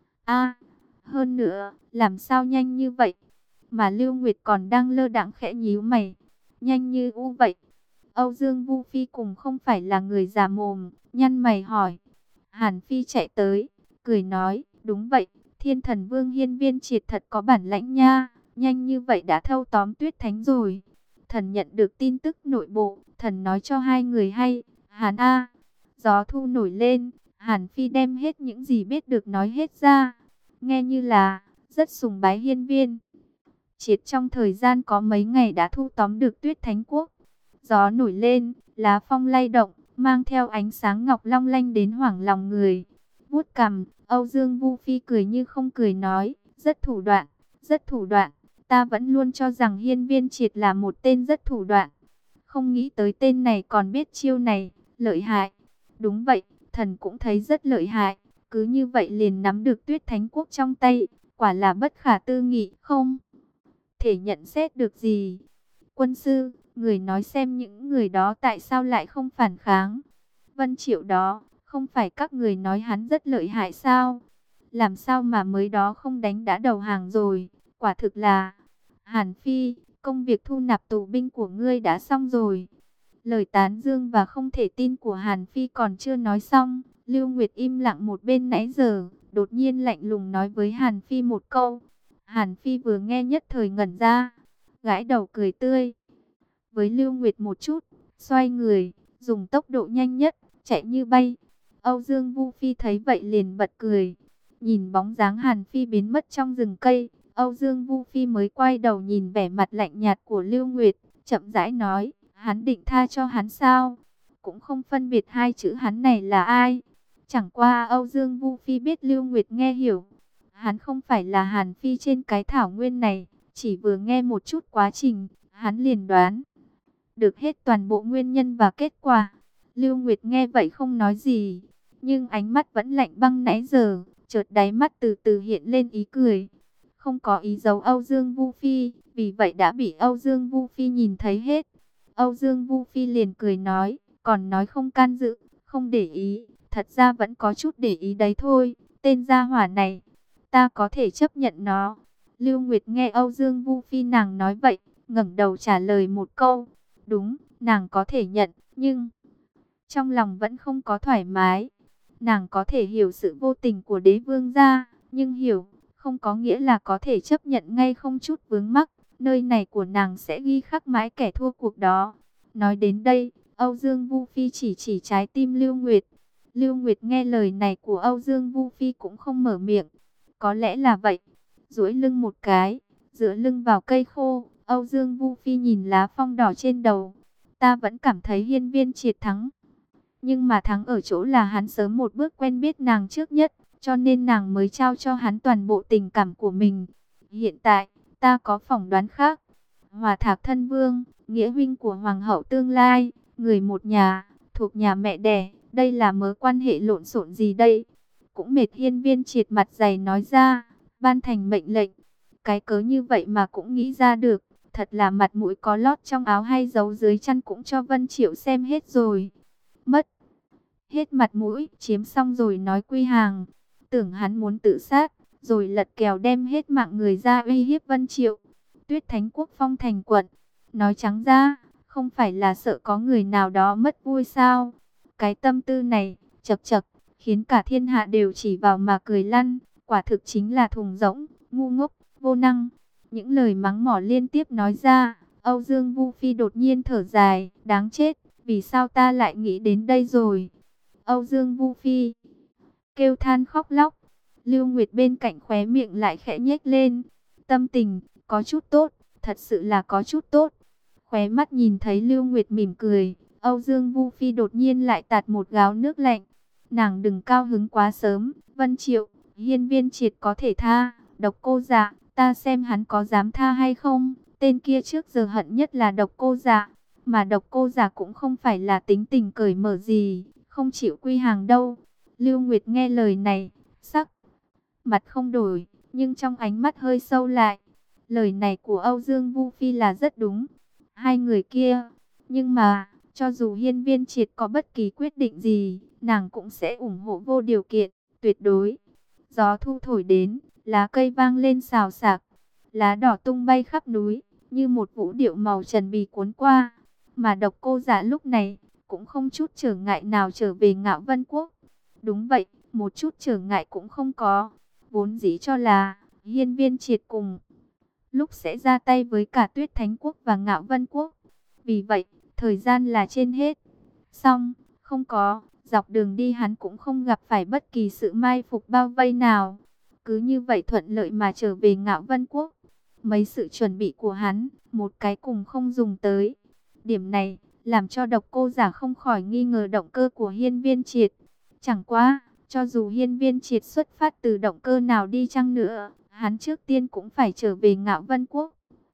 Hơn nữa, làm sao nhanh như vậy? Mà Lưu Nguyệt còn đang lơ đãng khẽ nhíu mày. Nhanh như u vậy. Âu Dương Vu Phi cùng không phải là người già mồm, nhăn mày hỏi. Hàn Phi chạy tới, cười nói, đúng vậy, Thiên Thần Vương Hiên Viên Triệt thật có bản lãnh nha, nhanh như vậy đã thâu tóm Tuyết Thánh rồi. Thần nhận được tin tức nội bộ, thần nói cho hai người hay, Hàn A. Gió thu nổi lên, Hàn Phi đem hết những gì biết được nói hết ra. Nghe như là, rất sùng bái Hiên Viên Triệt trong thời gian có mấy ngày đã thu tóm được Tuyết Thánh Quốc. Gió nổi lên, lá phong lay động, mang theo ánh sáng ngọc long lanh đến hoảng lòng người. Vuốt cằm, Âu Dương Vu Phi cười như không cười nói, rất thủ đoạn, rất thủ đoạn. Ta vẫn luôn cho rằng Hiên Viên Triệt là một tên rất thủ đoạn. Không nghĩ tới tên này còn biết chiêu này, lợi hại. Đúng vậy, thần cũng thấy rất lợi hại. Cứ như vậy liền nắm được Tuyết Thánh Quốc trong tay, quả là bất khả tư nghị, không thể nhận xét được gì. Quân sư, người nói xem những người đó tại sao lại không phản kháng. Vân Triệu đó, không phải các người nói hắn rất lợi hại sao? Làm sao mà mới đó không đánh đã đầu hàng rồi? Quả thực là... Hàn Phi, công việc thu nạp tù binh của ngươi đã xong rồi. Lời tán dương và không thể tin của Hàn Phi còn chưa nói xong. Lưu Nguyệt im lặng một bên nãy giờ, đột nhiên lạnh lùng nói với Hàn Phi một câu. Hàn Phi vừa nghe nhất thời ngẩn ra, gãi đầu cười tươi với Lưu Nguyệt một chút, xoay người, dùng tốc độ nhanh nhất, chạy như bay. Âu Dương Vu Phi thấy vậy liền bật cười, nhìn bóng dáng Hàn Phi biến mất trong rừng cây, Âu Dương Vu Phi mới quay đầu nhìn vẻ mặt lạnh nhạt của Lưu Nguyệt, chậm rãi nói, hắn định tha cho hắn sao? Cũng không phân biệt hai chữ hắn này là ai. Chẳng qua Âu Dương Vu Phi biết Lưu Nguyệt nghe hiểu, hắn không phải là Hàn Phi trên cái thảo nguyên này, chỉ vừa nghe một chút quá trình, hắn liền đoán được hết toàn bộ nguyên nhân và kết quả. Lưu Nguyệt nghe vậy không nói gì, nhưng ánh mắt vẫn lạnh băng nãy giờ, chợt đáy mắt từ từ hiện lên ý cười. Không có ý giấu Âu Dương Vu Phi, vì vậy đã bị Âu Dương Vu Phi nhìn thấy hết. Âu Dương Vu Phi liền cười nói, còn nói không can dự, không để ý, thật ra vẫn có chút để ý đấy thôi, tên gia hỏa này, ta có thể chấp nhận nó. Lưu Nguyệt nghe Âu Dương Vu Phi nàng nói vậy, ngẩng đầu trả lời một câu, đúng, nàng có thể nhận, nhưng trong lòng vẫn không có thoải mái. Nàng có thể hiểu sự vô tình của đế vương gia, nhưng hiểu không có nghĩa là có thể chấp nhận ngay không chút vướng mắc. Nơi này của nàng sẽ ghi khắc mãi kẻ thua cuộc đó. Nói đến đây, Âu Dương Vu Phi chỉ trái tim Lưu Nguyệt. Lưu Nguyệt nghe lời này của Âu Dương Vu Phi cũng không mở miệng. Có lẽ là vậy. Duỗi lưng một cái, dựa lưng vào cây khô, Âu Dương Vu Phi nhìn lá phong đỏ trên đầu. Ta vẫn cảm thấy Hiên Viên Triệt thắng. Nhưng mà thắng ở chỗ là hắn sớm một bước quen biết nàng trước nhất, cho nên nàng mới trao cho hắn toàn bộ tình cảm của mình. Hiện tại, ta có phỏng đoán khác. Hòa Thạc thân vương, nghĩa huynh của hoàng hậu tương lai, người một nhà, thuộc nhà mẹ đẻ, đây là mớ quan hệ lộn xộn gì đây? Cũng mệt. Hiên Viên Triệt mặt dày nói ra, ban thành mệnh lệnh. Cái cớ như vậy mà cũng nghĩ ra được, thật là mặt mũi có lót trong áo hay giấu dưới chăn cũng cho Vân Triệu xem hết rồi. Mất hết mặt mũi, chiếm xong rồi nói quy hàng. Tưởng hắn muốn tự sát, rồi lật kèo đem hết mạng người ra uy hiếp Vân Triệu. Tuyết Thánh Quốc phong thành quận, nói trắng ra, không phải là sợ có người nào đó mất vui sao? Cái tâm tư này, chậc chậc, khiến cả thiên hạ đều chỉ vào mà cười lăn, quả thực chính là thùng rỗng, ngu ngốc, vô năng. Những lời mắng mỏ liên tiếp nói ra, Âu Dương Vu Phi đột nhiên thở dài, đáng chết, vì sao ta lại nghĩ đến đây rồi. Âu Dương Vu Phi kêu than khóc lóc, Lưu Nguyệt bên cạnh khóe miệng lại khẽ nhếch lên, tâm tình có chút tốt, thật sự là có chút tốt. Khóe mắt nhìn thấy Lưu Nguyệt mỉm cười, Âu Dương Vu Phi đột nhiên lại tạt một gáo nước lạnh. Nàng đừng cao hứng quá sớm, Vân Triệu, Hiên Viên Triệt có thể tha, Độc Cô Dạ, ta xem hắn có dám tha hay không. Tên kia trước giờ hận nhất là Độc Cô Dạ, mà Độc Cô Dạ cũng không phải là tính tình cởi mở gì, không chịu quy hàng đâu. Lưu Nguyệt nghe lời này, sắc mặt không đổi, nhưng trong ánh mắt hơi sâu lại. Lời này của Âu Dương Vu Phi là rất đúng. Hai người kia, nhưng mà, cho dù Hiên Viên Triệt có bất kỳ quyết định gì, nàng cũng sẽ ủng hộ vô điều kiện, tuyệt đối. Gió thu thổi đến, lá cây vang lên xào xạc, lá đỏ tung bay khắp núi, như một vũ điệu màu trần bì cuốn qua. Mà Độc Cô Dạ lúc này, cũng không chút trở ngại nào trở về Ngạo Vân Quốc. Đúng vậy, một chút trở ngại cũng không có. Vốn dĩ cho là, Hiên Viên Triệt cùng lúc sẽ ra tay với cả Tuyết Thánh Quốc và Ngạo Vân Quốc. Vì vậy, thời gian là trên hết. Xong, không có, dọc đường đi hắn cũng không gặp phải bất kỳ sự mai phục bao vây nào. Cứ như vậy thuận lợi mà trở về Ngạo Vân Quốc. Mấy sự chuẩn bị của hắn, một cái cùng không dùng tới. Điểm này, làm cho Độc Cô Giả không khỏi nghi ngờ động cơ của Hiên Viên Triệt. Chẳng qua, cho dù Hiên Viên Triệt xuất phát từ động cơ nào đi chăng nữa, hắn trước tiên cũng phải trở về Ngạo Vân Quốc.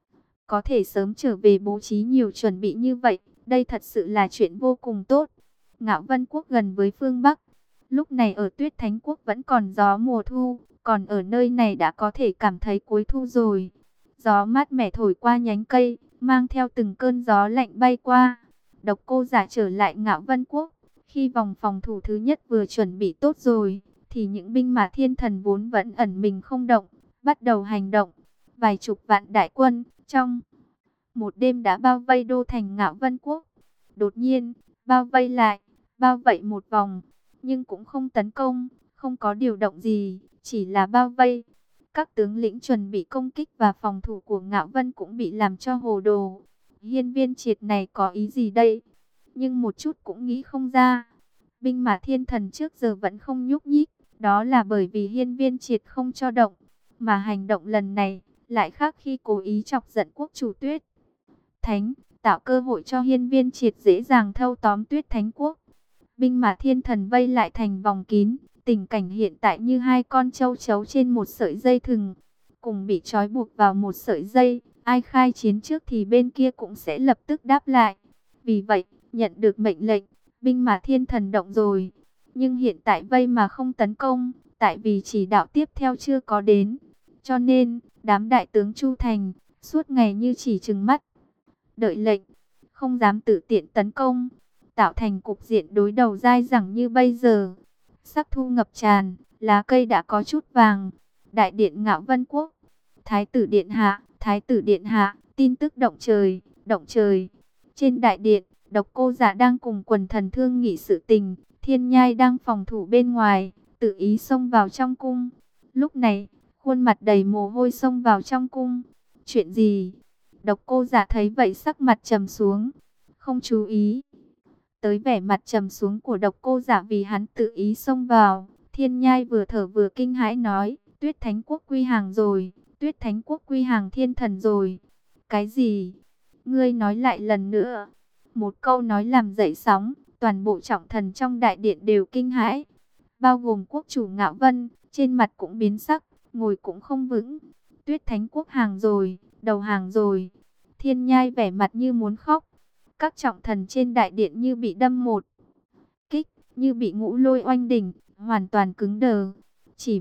Có thể sớm trở về bố trí nhiều chuẩn bị như vậy, đây thật sự là chuyện vô cùng tốt. Ngạo Vân Quốc gần với phương Bắc, lúc này ở Tuyết Thánh Quốc vẫn còn gió mùa thu, còn ở nơi này đã có thể cảm thấy cuối thu rồi. Gió mát mẻ thổi qua nhánh cây, mang theo từng cơn gió lạnh bay qua. Độc Cô Giả trở lại Ngạo Vân Quốc, khi vòng phòng thủ thứ nhất vừa chuẩn bị tốt rồi, thì những binh mã thiên thần vốn vẫn ẩn mình không động, bắt đầu hành động. Vài chục vạn đại quân, trong một đêm đã bao vây đô thành Ngạo Vân Quốc. Đột nhiên, bao vây lại, bao vây một vòng, nhưng cũng không tấn công, không có điều động gì, chỉ là bao vây. Các tướng lĩnh chuẩn bị công kích và phòng thủ của Ngạo Vân cũng bị làm cho hồ đồ. Hiên Viên Triệt này có ý gì đây? Nhưng một chút cũng nghĩ không ra. Binh mã thiên thần trước giờ vẫn không nhúc nhích, đó là bởi vì Hiên Viên Triệt không cho động. Mà hành động lần này lại khác khi cố ý chọc giận quốc chủ Tuyết Thánh, tạo cơ hội cho Hiên Viên Triệt dễ dàng thâu tóm Tuyết Thánh Quốc. Binh mã thiên thần vây lại thành vòng kín, tình cảnh hiện tại như hai con trâu trấu trên một sợi dây thừng, cùng bị trói buộc vào một sợi dây, ai khai chiến trước thì bên kia cũng sẽ lập tức đáp lại. Vì vậy, nhận được mệnh lệnh, binh mã thiên thần động rồi, nhưng hiện tại vây mà không tấn công, tại vì chỉ đạo tiếp theo chưa có đến. Cho nên, đám đại tướng Chu Thành, suốt ngày như chỉ trừng mắt, đợi lệnh, không dám tự tiện tấn công, tạo thành cục diện đối đầu dai dẳng như bây giờ. Sắc thu ngập tràn, lá cây đã có chút vàng. Đại điện Ngạo Vân Quốc, Thái tử điện hạ, Thái tử điện hạ, tin tức động trời, động trời. Trên đại điện, Độc Cô Giả đang cùng quần thần thương nghị sự tình, Thiên Nhai đang phòng thủ bên ngoài, tự ý xông vào trong cung. Lúc này, khuôn mặt đầy mồ hôi xông vào trong cung. Chuyện gì? Độc Cô Giả thấy vậy sắc mặt trầm xuống, không chú ý tới vẻ mặt trầm xuống của Độc Cô Giả vì hắn tự ý xông vào. Thiên Nhai vừa thở vừa kinh hãi nói, Tuyết Thánh Quốc quy hàng rồi, Tuyết Thánh Quốc quy hàng thiên thần rồi. Cái gì? Ngươi nói lại lần nữa. Một câu nói làm dậy sóng, toàn bộ trọng thần trong đại điện đều kinh hãi, bao gồm quốc chủ Ngạo Vân, trên mặt cũng biến sắc, ngồi cũng không vững. Tuyết Thánh Quốc hàng rồi, đầu hàng rồi. Thiên Nhai vẻ mặt như muốn khóc. Các trọng thần trên đại điện như bị đâm một kích, như bị ngũ lôi oanh đỉnh, hoàn toàn cứng đờ. Chỉ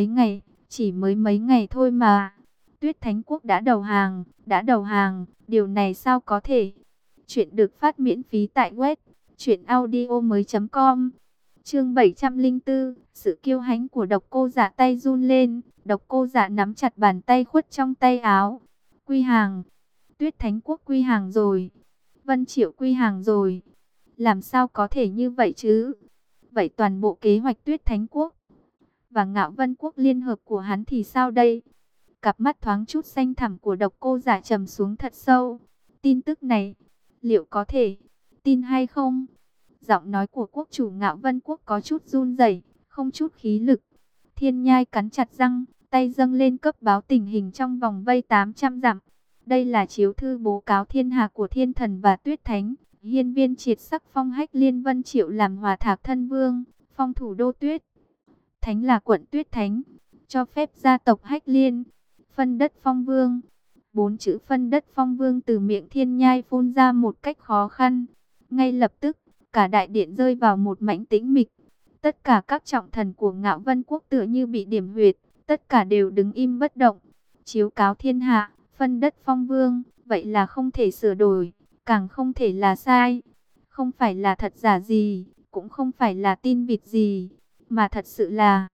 mới mấy ngày thôi mà. Tuyết Thánh Quốc đã đầu hàng, điều này sao có thể? Chuyện được phát miễn phí tại web truyệnaudiomoi.com. Chương 704, sự kiêu hãnh của Độc Cô Giả tay run lên, Độc Cô Giả nắm chặt bàn tay khuất trong tay áo. Quy hàng, Tuyết Thánh Quốc quy hàng rồi, Vân Triệu quy hàng rồi. Làm sao có thể như vậy chứ? Vậy toàn bộ kế hoạch Tuyết Thánh Quốc và Ngạo Vân Quốc liên hợp của hắn thì sao đây? Cặp mắt thoáng chút xanh thẳm của Độc Cô Giả trầm xuống thật sâu. Tin tức này, liệu có thể tin hay không? Giọng nói của quốc chủ Ngạo Vân Quốc có chút run rẩy, không chút khí lực. Thiên Nhai cắn chặt răng, tay dâng lên cấp báo tình hình trong vòng vây 800 dặm. Đây là chiếu thư bố cáo thiên hạ của Thiên Thần và Tuyết Thánh. Hiên Viên triệt sắc phong Hách Liên Vân Triệu làm Hòa Thạc Thân Vương, phong thủ đô Tuyết Thánh là quận Tuyết Thánh, cho phép gia tộc Hách Liên phân đất phong vương. 4 chữ phân đất phong vương từ miệng Thiên Nhai phun ra một cách khó khăn. Ngay lập tức, cả đại điện rơi vào một mảnh tĩnh mịch. Tất cả các trọng thần của Ngạo Vân Quốc tựa như bị điểm huyệt, tất cả đều đứng im bất động. Chiếu cáo thiên hạ, phân đất phong vương, vậy là không thể sửa đổi, càng không thể là sai. Không phải là thật giả gì, cũng không phải là tin vịt gì, mà thật sự là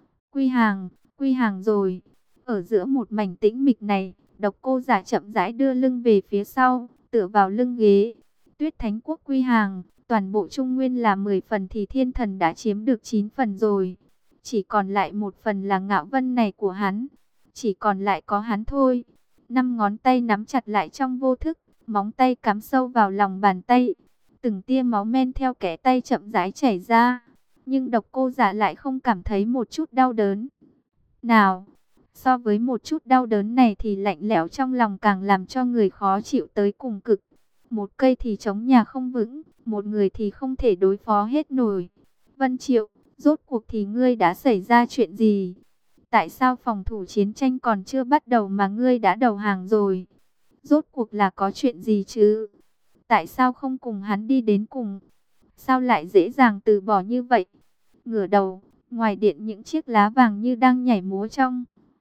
quy hàng rồi. Ở giữa một mảnh tĩnh mịch này, Độc Cô Giả chậm rãi đưa lưng về phía sau, tựa vào lưng ghế. Tuyết Thánh Quốc quy hàng, toàn bộ Trung Nguyên là 10 phần thì Thiên Thần đã chiếm được 9 phần rồi. Chỉ còn lại 1 phần là Ngạo Vân này của hắn. Chỉ còn lại có hắn thôi. 5 ngón tay nắm chặt lại trong vô thức, móng tay cắm sâu vào lòng bàn tay. Từng tia máu men theo kẽ tay chậm rãi chảy ra. Nhưng Độc Cô Giả lại không cảm thấy một chút đau đớn nào. So với một chút đau đớn này thì lạnh lẽo trong lòng càng làm cho người khó chịu tới cùng cực. Một cây thì chống nhà không vững, một người thì không thể đối phó hết nổi. Vân Triệu, rốt cuộc thì ngươi đã xảy ra chuyện gì? Tại sao phòng thủ chiến tranh còn chưa bắt đầu mà ngươi đã đầu hàng rồi? Rốt cuộc là có chuyện gì chứ? Tại sao không cùng hắn đi đến cùng? Sao lại dễ dàng từ bỏ như vậy? Ngửa đầu, ngoài điện những chiếc lá vàng như đang nhảy múa trong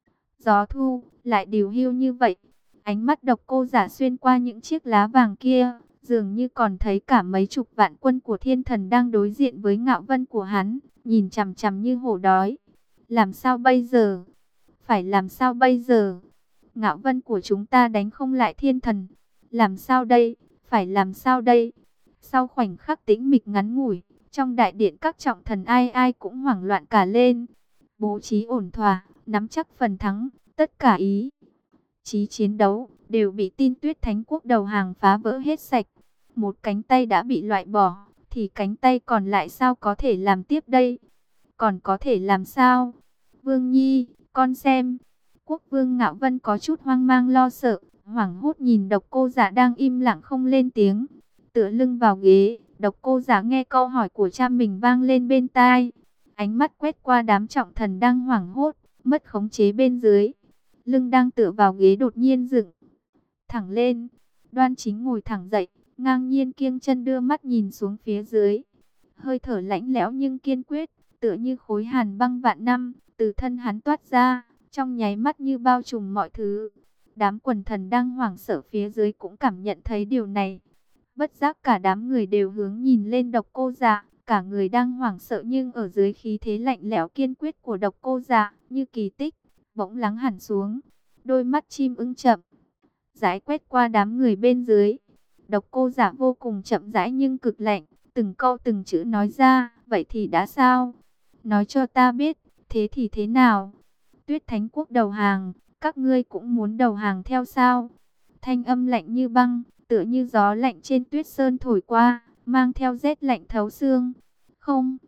gió thu, lại điều hưu như vậy. Ánh mắt Độc Cô Giả xuyên qua những chiếc lá vàng kia, dường như còn thấy cả mấy chục vạn quân của Thiên Thần đang đối diện với Ngạo Vân của hắn, nhìn chằm chằm như hổ đói. Làm sao bây giờ? Phải làm sao bây giờ? Ngạo Vân của chúng ta đánh không lại Thiên Thần. Làm sao đây? Phải làm sao đây? Sau khoảnh khắc tĩnh mịch ngắn ngủi, trong đại điện các trọng thần ai ai cũng hoảng loạn cả lên. Bố trí ổn thỏa, nắm chắc phần thắng, tất cả ý chí chiến đấu đều bị tin Tuyết Thánh Quốc đầu hàng phá vỡ hết sạch. Một cánh tay đã bị loại bỏ, thì cánh tay còn lại sao có thể làm tiếp đây? Còn có thể làm sao? Vương Nhi, con xem. Quốc vương Ngạo Vân có chút hoang mang lo sợ, hoảng hốt nhìn Độc Cô Giả đang im lặng không lên tiếng. Tựa lưng vào ghế, Độc Cô Giả nghe câu hỏi của cha mình vang lên bên tai. Ánh mắt quét qua đám trọng thần đang hoảng hốt, mất khống chế bên dưới. Lưng đang tựa vào ghế đột nhiên dựng thẳng lên. Đoan Chính ngồi thẳng dậy, ngang nhiên kiêng chân đưa mắt nhìn xuống phía dưới. Hơi thở lạnh lẽo nhưng kiên quyết, tựa như khối hàn băng vạn năm, từ thân hắn toát ra, trong nháy mắt như bao trùm mọi thứ. Đám quần thần đang hoảng sợ phía dưới cũng cảm nhận thấy điều này. Bất giác cả đám người đều hướng nhìn lên Độc Cô Giả, cả người đang hoảng sợ nhưng ở dưới khí thế lạnh lẽo kiên quyết của Độc Cô Giả, như kỳ tích, bỗng lắng hẳn xuống. Đôi mắt chim ưng chậm rãi quét qua đám người bên dưới. Độc Cô Giả vô cùng chậm rãi nhưng cực lạnh, từng câu từng chữ nói ra, vậy thì đã sao? Nói cho ta biết, thế thì thế nào? Tuyết Thánh Quốc đầu hàng, các ngươi cũng muốn đầu hàng theo sao? Thanh âm lạnh như băng, tựa như gió lạnh trên tuyết sơn thổi qua, mang theo rét lạnh thấu xương. Không,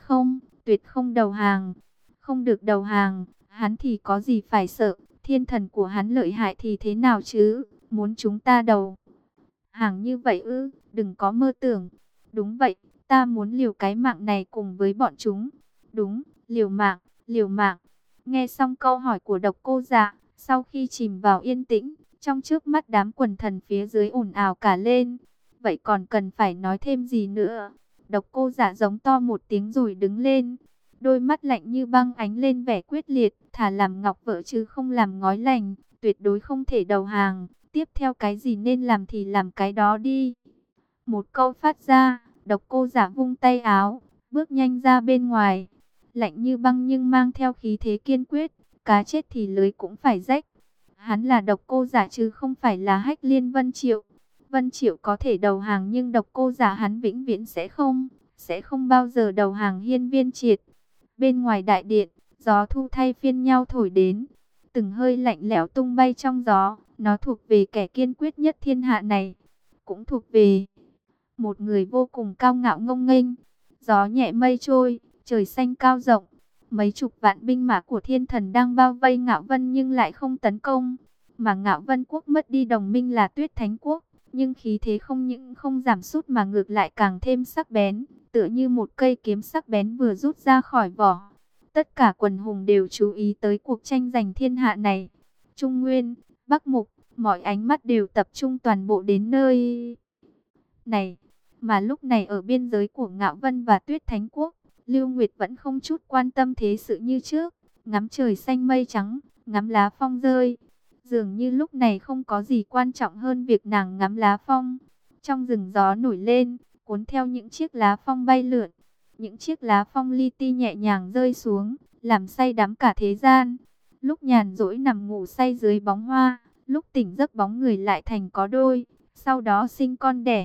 tuyệt không đầu hàng. Không được đầu hàng, hắn thì có gì phải sợ, Thiên Thần của hắn lợi hại thì thế nào chứ, muốn chúng ta đầu hàng như vậy ư, đừng có mơ tưởng. Đúng vậy, ta muốn liều cái mạng này cùng với bọn chúng. Đúng, liều mạng, liều mạng. Nghe xong câu hỏi của Độc Cô Giả, sau khi chìm vào yên tĩnh, trong trước mắt đám quần thần phía dưới ồn ào cả lên. Vậy còn cần phải nói thêm gì nữa? Độc Cô Giả giống to một tiếng rồi đứng lên. Đôi mắt lạnh như băng ánh lên vẻ quyết liệt, thà làm ngọc vỡ chứ không làm ngói lành, tuyệt đối không thể đầu hàng. Tiếp theo cái gì nên làm thì làm cái đó đi. Một câu phát ra, Độc Cô Giả vung tay áo, bước nhanh ra bên ngoài. Lạnh như băng nhưng mang theo khí thế kiên quyết, cá chết thì lưới cũng phải rách. Hắn là Độc Cô Giả chứ không phải là Hách Liên Vân Triệu. Vân Triệu có thể đầu hàng nhưng Độc Cô Giả hắn vĩnh viễn sẽ không. sẽ không bao giờ đầu hàng Hiên Viên Triệt. Bên ngoài đại điện, gió thu thay phiên nhau thổi đến, từng hơi lạnh lẽo tung bay trong gió. Nó thuộc về kẻ kiên quyết nhất thiên hạ này, cũng thuộc về một người vô cùng cao ngạo ngông nghênh. Gió nhẹ mây trôi, trời xanh cao rộng, mấy chục vạn binh mã của thiên thần đang bao vây Ngạo Vân nhưng lại không tấn công. Mà Ngạo Vân quốc mất đi đồng minh là Tuyết Thánh quốc, nhưng khí thế không những không giảm sút mà ngược lại càng thêm sắc bén, tựa như một cây kiếm sắc bén vừa rút ra khỏi vỏ. Tất cả quần hùng đều chú ý tới cuộc tranh giành thiên hạ này. Trung Nguyên, Bắc Mục, mọi ánh mắt đều tập trung toàn bộ đến nơi này. Mà lúc này ở biên giới của Ngạo Vân và Tuyết Thánh quốc, Lưu Nguyệt vẫn không chút quan tâm thế sự như trước, ngắm trời xanh mây trắng, ngắm lá phong rơi. Dường như lúc này không có gì quan trọng hơn việc nàng ngắm lá phong. Trong rừng gió nổi lên, cuốn theo những chiếc lá phong bay lượn. Những chiếc lá phong li ti nhẹ nhàng rơi xuống, làm say đắm cả thế gian. Lúc nhàn rỗi nằm ngủ say dưới bóng hoa, lúc tỉnh giấc bóng người lại thành có đôi, sau đó sinh con đẻ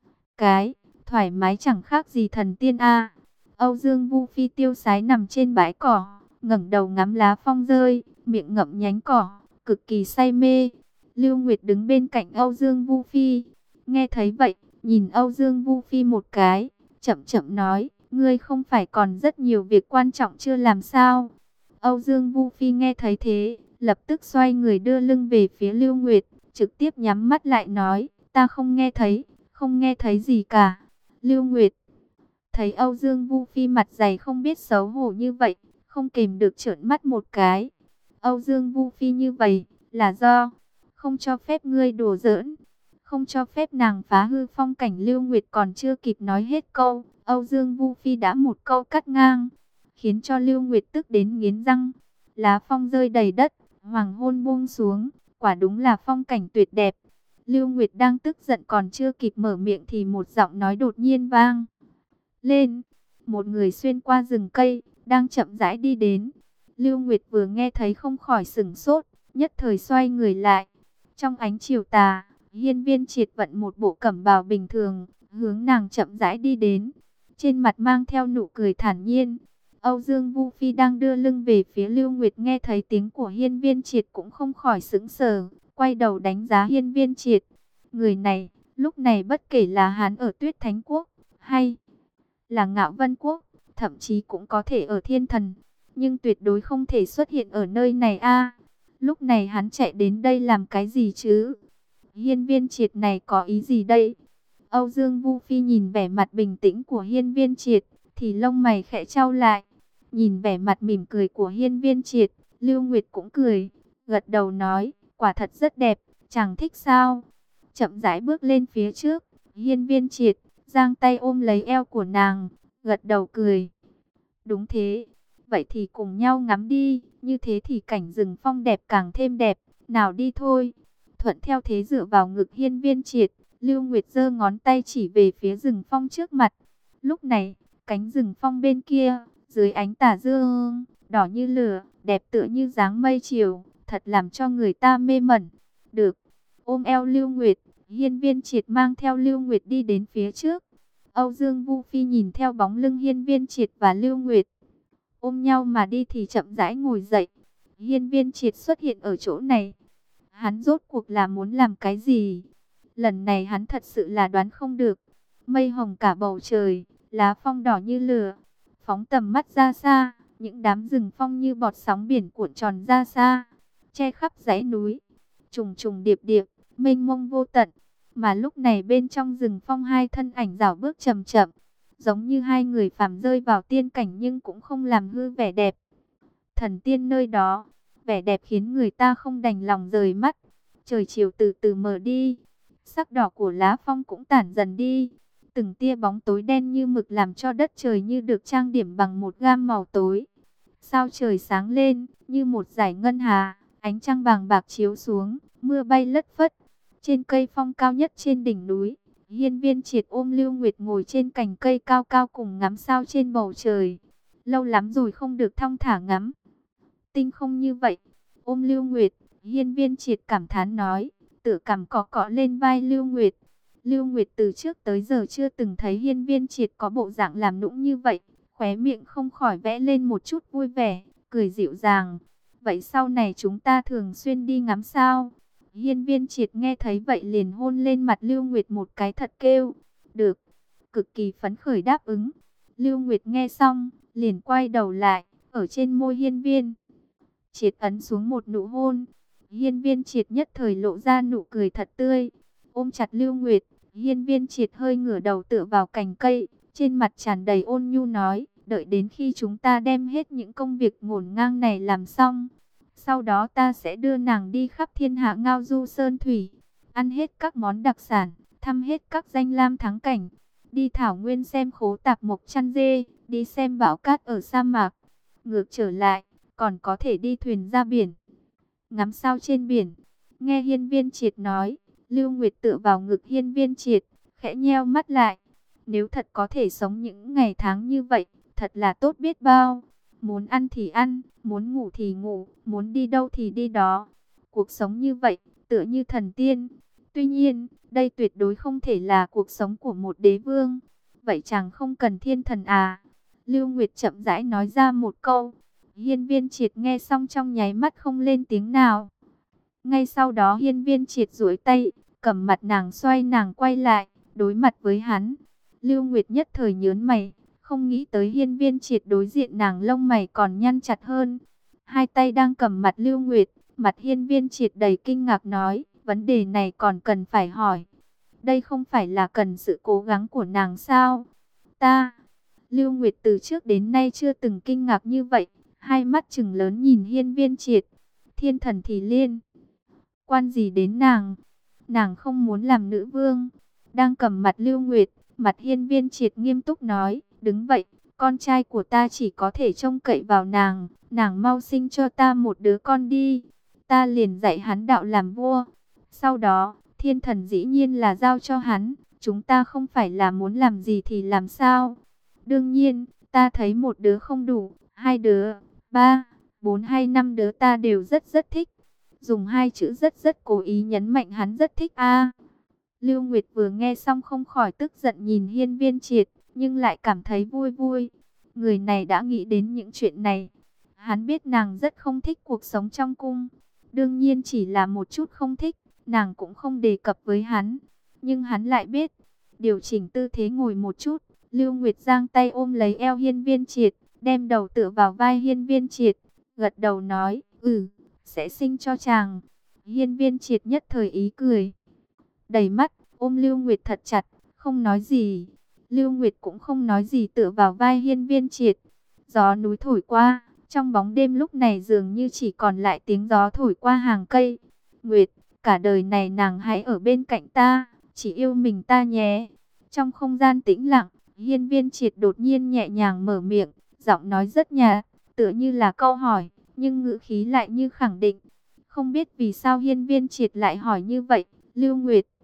cái, thoải mái chẳng khác gì thần tiên a. Âu Dương Vu Phi tiêu sái nằm trên bãi cỏ, ngẩng đầu ngắm lá phong rơi, miệng ngậm nhánh cỏ, cực kỳ say mê. Lưu Nguyệt đứng bên cạnh Âu Dương Vu Phi, nghe thấy vậy, nhìn Âu Dương Vu Phi một cái, chậm chậm nói, ngươi không phải còn rất nhiều việc quan trọng chưa làm sao? Âu Dương Vu Phi nghe thấy thế, lập tức xoay người đưa lưng về phía Lưu Nguyệt, trực tiếp nhắm mắt lại nói, ta không nghe thấy, không nghe thấy gì cả. Lưu Nguyệt thấy Âu Dương Vu Phi mặt dày không biết xấu hổ như vậy, không kìm được trợn mắt một cái. Âu Dương Vu Phi như vậy là do không cho phép ngươi đùa giỡn, không cho phép nàng phá hư phong cảnh. Lưu Nguyệt còn chưa kịp nói hết câu, Âu Dương Vu Phi đã một câu cắt ngang, khiến cho Lưu Nguyệt tức đến nghiến răng. Lá phong rơi đầy đất, hoàng hôn buông xuống, quả đúng là phong cảnh tuyệt đẹp. Lưu Nguyệt đang tức giận còn chưa kịp mở miệng thì một giọng nói đột nhiên vang lên. Một người xuyên qua rừng cây, đang chậm rãi đi đến. Lưu Nguyệt vừa nghe thấy không khỏi sửng sốt, nhất thời xoay người lại. Trong ánh chiều tà, Hiên Viên Triệt vận một bộ cẩm bào bình thường, hướng nàng chậm rãi đi đến. Trên mặt mang theo nụ cười thản nhiên. Âu Dương Vu Phi đang đưa lưng về phía Lưu Nguyệt, nghe thấy tiếng của Hiên Viên Triệt cũng không khỏi sững sờ, quay đầu đánh giá Hiên Viên Triệt. Người này, lúc này bất kể là hắn ở Tuyết Thánh quốc, hay là Ngạo Vân quốc, thậm chí cũng có thể ở Thiên Thần, nhưng tuyệt đối không thể xuất hiện ở nơi này a. Lúc này hắn chạy đến đây làm cái gì chứ? Hiên Viên Triệt này có ý gì đây? Âu Dương Vu Phi nhìn vẻ mặt bình tĩnh của Hiên Viên Triệt, thì lông mày khẽ chau lại. Nhìn vẻ mặt mỉm cười của Hiên Viên Triệt, Lưu Nguyệt cũng cười, gật đầu nói, quả thật rất đẹp, chàng thích sao? Chậm rãi bước lên phía trước, Hiên Viên Triệt giang tay ôm lấy eo của nàng, gật đầu cười. Đúng thế, vậy thì cùng nhau ngắm đi, như thế thì cảnh rừng phong đẹp càng thêm đẹp, nào đi thôi. Thuận theo thế dựa vào ngực Hiên Viên Triệt, Lưu Nguyệt giơ ngón tay chỉ về phía rừng phong trước mặt. Lúc này, cánh rừng phong bên kia, dưới ánh tà dương, đỏ như lửa, đẹp tựa như dáng mây chiều, thật làm cho người ta mê mẩn. Được, ôm eo Lưu Nguyệt, Hiên Viên Triệt mang theo Lưu Nguyệt đi đến phía trước. Âu Dương Vu Phi nhìn theo bóng lưng Hiên Viên Triệt và Lưu Nguyệt ôm nhau mà đi thì chậm rãi ngồi dậy. Hiên Viên Triệt xuất hiện ở chỗ này, hắn rốt cuộc là muốn làm cái gì? Lần này hắn thật sự là đoán không được. Mây hồng cả bầu trời, lá phong đỏ như lửa. Phóng tầm mắt ra xa, những đám rừng phong như bọt sóng biển cuộn tròn ra xa, che khắp dãy núi, trùng trùng điệp điệp, mênh mông vô tận. Mà lúc này bên trong rừng phong hai thân ảnh rảo bước chậm chậm, giống như hai người phàm rơi vào tiên cảnh nhưng cũng không làm hư vẻ đẹp thần tiên nơi đó. Vẻ đẹp khiến người ta không đành lòng rời mắt. Trời chiều từ từ mờ đi, sắc đỏ của lá phong cũng tản dần đi. Từng tia bóng tối đen như mực làm cho đất trời như được trang điểm bằng một gam màu tối. Sao trời sáng lên như một dải ngân hà, ánh trăng vàng bạc chiếu xuống, mưa bay lất phất. Trên cây phong cao nhất trên đỉnh núi, Hiên Viên Triệt ôm Lưu Nguyệt ngồi trên cành cây cao cao cùng ngắm sao trên bầu trời. Lâu lắm rồi không được thong thả ngắm tinh không như vậy. Ôm Lưu Nguyệt, Hiên Viên Triệt cảm thán nói, tự cằm cọ cọ lên vai Lưu Nguyệt. Lưu Nguyệt từ trước tới giờ chưa từng thấy Hiên Viên Triệt có bộ dạng làm nũng như vậy, khóe miệng không khỏi vẽ lên một chút vui vẻ, cười dịu dàng. Vậy sau này chúng ta thường xuyên đi ngắm sao? Hiên Viên Triệt nghe thấy vậy liền hôn lên mặt Lưu Nguyệt một cái thật kêu. Được, cực kỳ phấn khởi đáp ứng. Lưu Nguyệt nghe xong, liền quay đầu lại, ở trên môi Hiên Viên Triệt ấn xuống một nụ hôn. Hiên Viên Triệt nhất thời lộ ra nụ cười thật tươi, ôm chặt Lưu Nguyệt. Hiên Viên Triệt hơi ngửa đầu tựa vào cành cây, trên mặt tràn đầy ôn nhu nói, đợi đến khi chúng ta đem hết những công việc ngổn ngang này làm xong, sau đó ta sẽ đưa nàng đi khắp thiên hạ ngao du sơn thủy, ăn hết các món đặc sản, thăm hết các danh lam thắng cảnh, đi thảo nguyên xem khố tạp mộc chăn dê, đi xem bão cát ở sa mạc. Ngược trở lại, còn có thể đi thuyền ra biển, ngắm sao trên biển. Nghe Hiên Viên Triệt nói, Lưu Nguyệt tựa vào ngực Hiên Viên Triệt, khẽ nheo mắt lại. Nếu thật có thể sống những ngày tháng như vậy, thật là tốt biết bao. Muốn ăn thì ăn, muốn ngủ thì ngủ, muốn đi đâu thì đi đó. Cuộc sống như vậy, tựa như thần tiên. Tuy nhiên, đây tuyệt đối không thể là cuộc sống của một đế vương. Vậy chàng không cần thiên thần à? Lưu Nguyệt chậm rãi nói ra một câu. Hiên Viên Triệt nghe xong trong nháy mắt không lên tiếng nào. Ngay sau đó Hiên Viên Triệt duỗi tay, cầm mặt nàng xoay nàng quay lại, đối mặt với hắn. Lưu Nguyệt nhất thời nhớn mày, không nghĩ tới Hiên Viên Triệt đối diện nàng lông mày còn nhăn chặt hơn. Hai tay đang cầm mặt Lưu Nguyệt, mặt Hiên Viên Triệt đầy kinh ngạc nói, vấn đề này còn cần phải hỏi. Đây không phải là cần sự cố gắng của nàng sao? Lưu Nguyệt từ trước đến nay chưa từng kinh ngạc như vậy, hai mắt trừng lớn nhìn Hiên Viên Triệt. Thiên thần thì liên quan gì đến nàng? Nàng không muốn làm nữ vương. Đang cầm mặt Lưu Nguyệt, mặt Hiên Viên Triệt nghiêm túc nói, đứng vậy, con trai của ta chỉ có thể trông cậy vào nàng, nàng mau sinh cho ta một đứa con đi, ta liền dạy hắn đạo làm vua. Sau đó, thiên thần dĩ nhiên là giao cho hắn, chúng ta không phải là muốn làm gì thì làm sao? Đương nhiên, ta thấy một đứa không đủ, hai đứa, ba, bốn hay năm đứa ta đều rất thích. Dùng hai chữ rất cố ý nhấn mạnh hắn rất thích a. Lưu Nguyệt vừa nghe xong không khỏi tức giận nhìn Hiên Viên Triệt, nhưng lại cảm thấy vui vui. Người này đã nghĩ đến những chuyện này. Hắn biết nàng rất không thích cuộc sống trong cung. Đương nhiên chỉ là một chút không thích, nàng cũng không đề cập với hắn. Nhưng hắn lại biết, điều chỉnh tư thế ngồi một chút. Lưu Nguyệt giang tay ôm lấy eo Hiên Viên Triệt, đem đầu tựa vào vai Hiên Viên Triệt, gật đầu nói, sẽ sinh cho chàng. Hiên Viên Triệt nhất thời ý cười, đầy mắt, ôm Lưu Nguyệt thật chặt, không nói gì. Lưu Nguyệt cũng không nói gì tựa vào vai Hiên Viên Triệt. Gió núi thổi qua, trong bóng đêm lúc này dường như chỉ còn lại tiếng gió thổi qua hàng cây. Nguyệt, cả đời này nàng hãy ở bên cạnh ta, chỉ yêu mình ta nhé. Trong không gian tĩnh lặng, Hiên Viên Triệt đột nhiên nhẹ nhàng mở miệng, giọng nói rất nhạt, tựa như là câu hỏi, nhưng ngữ khí lại như khẳng định. Không biết vì sao Hiên Viên Triệt lại hỏi như vậy, Lưu Nguyệt,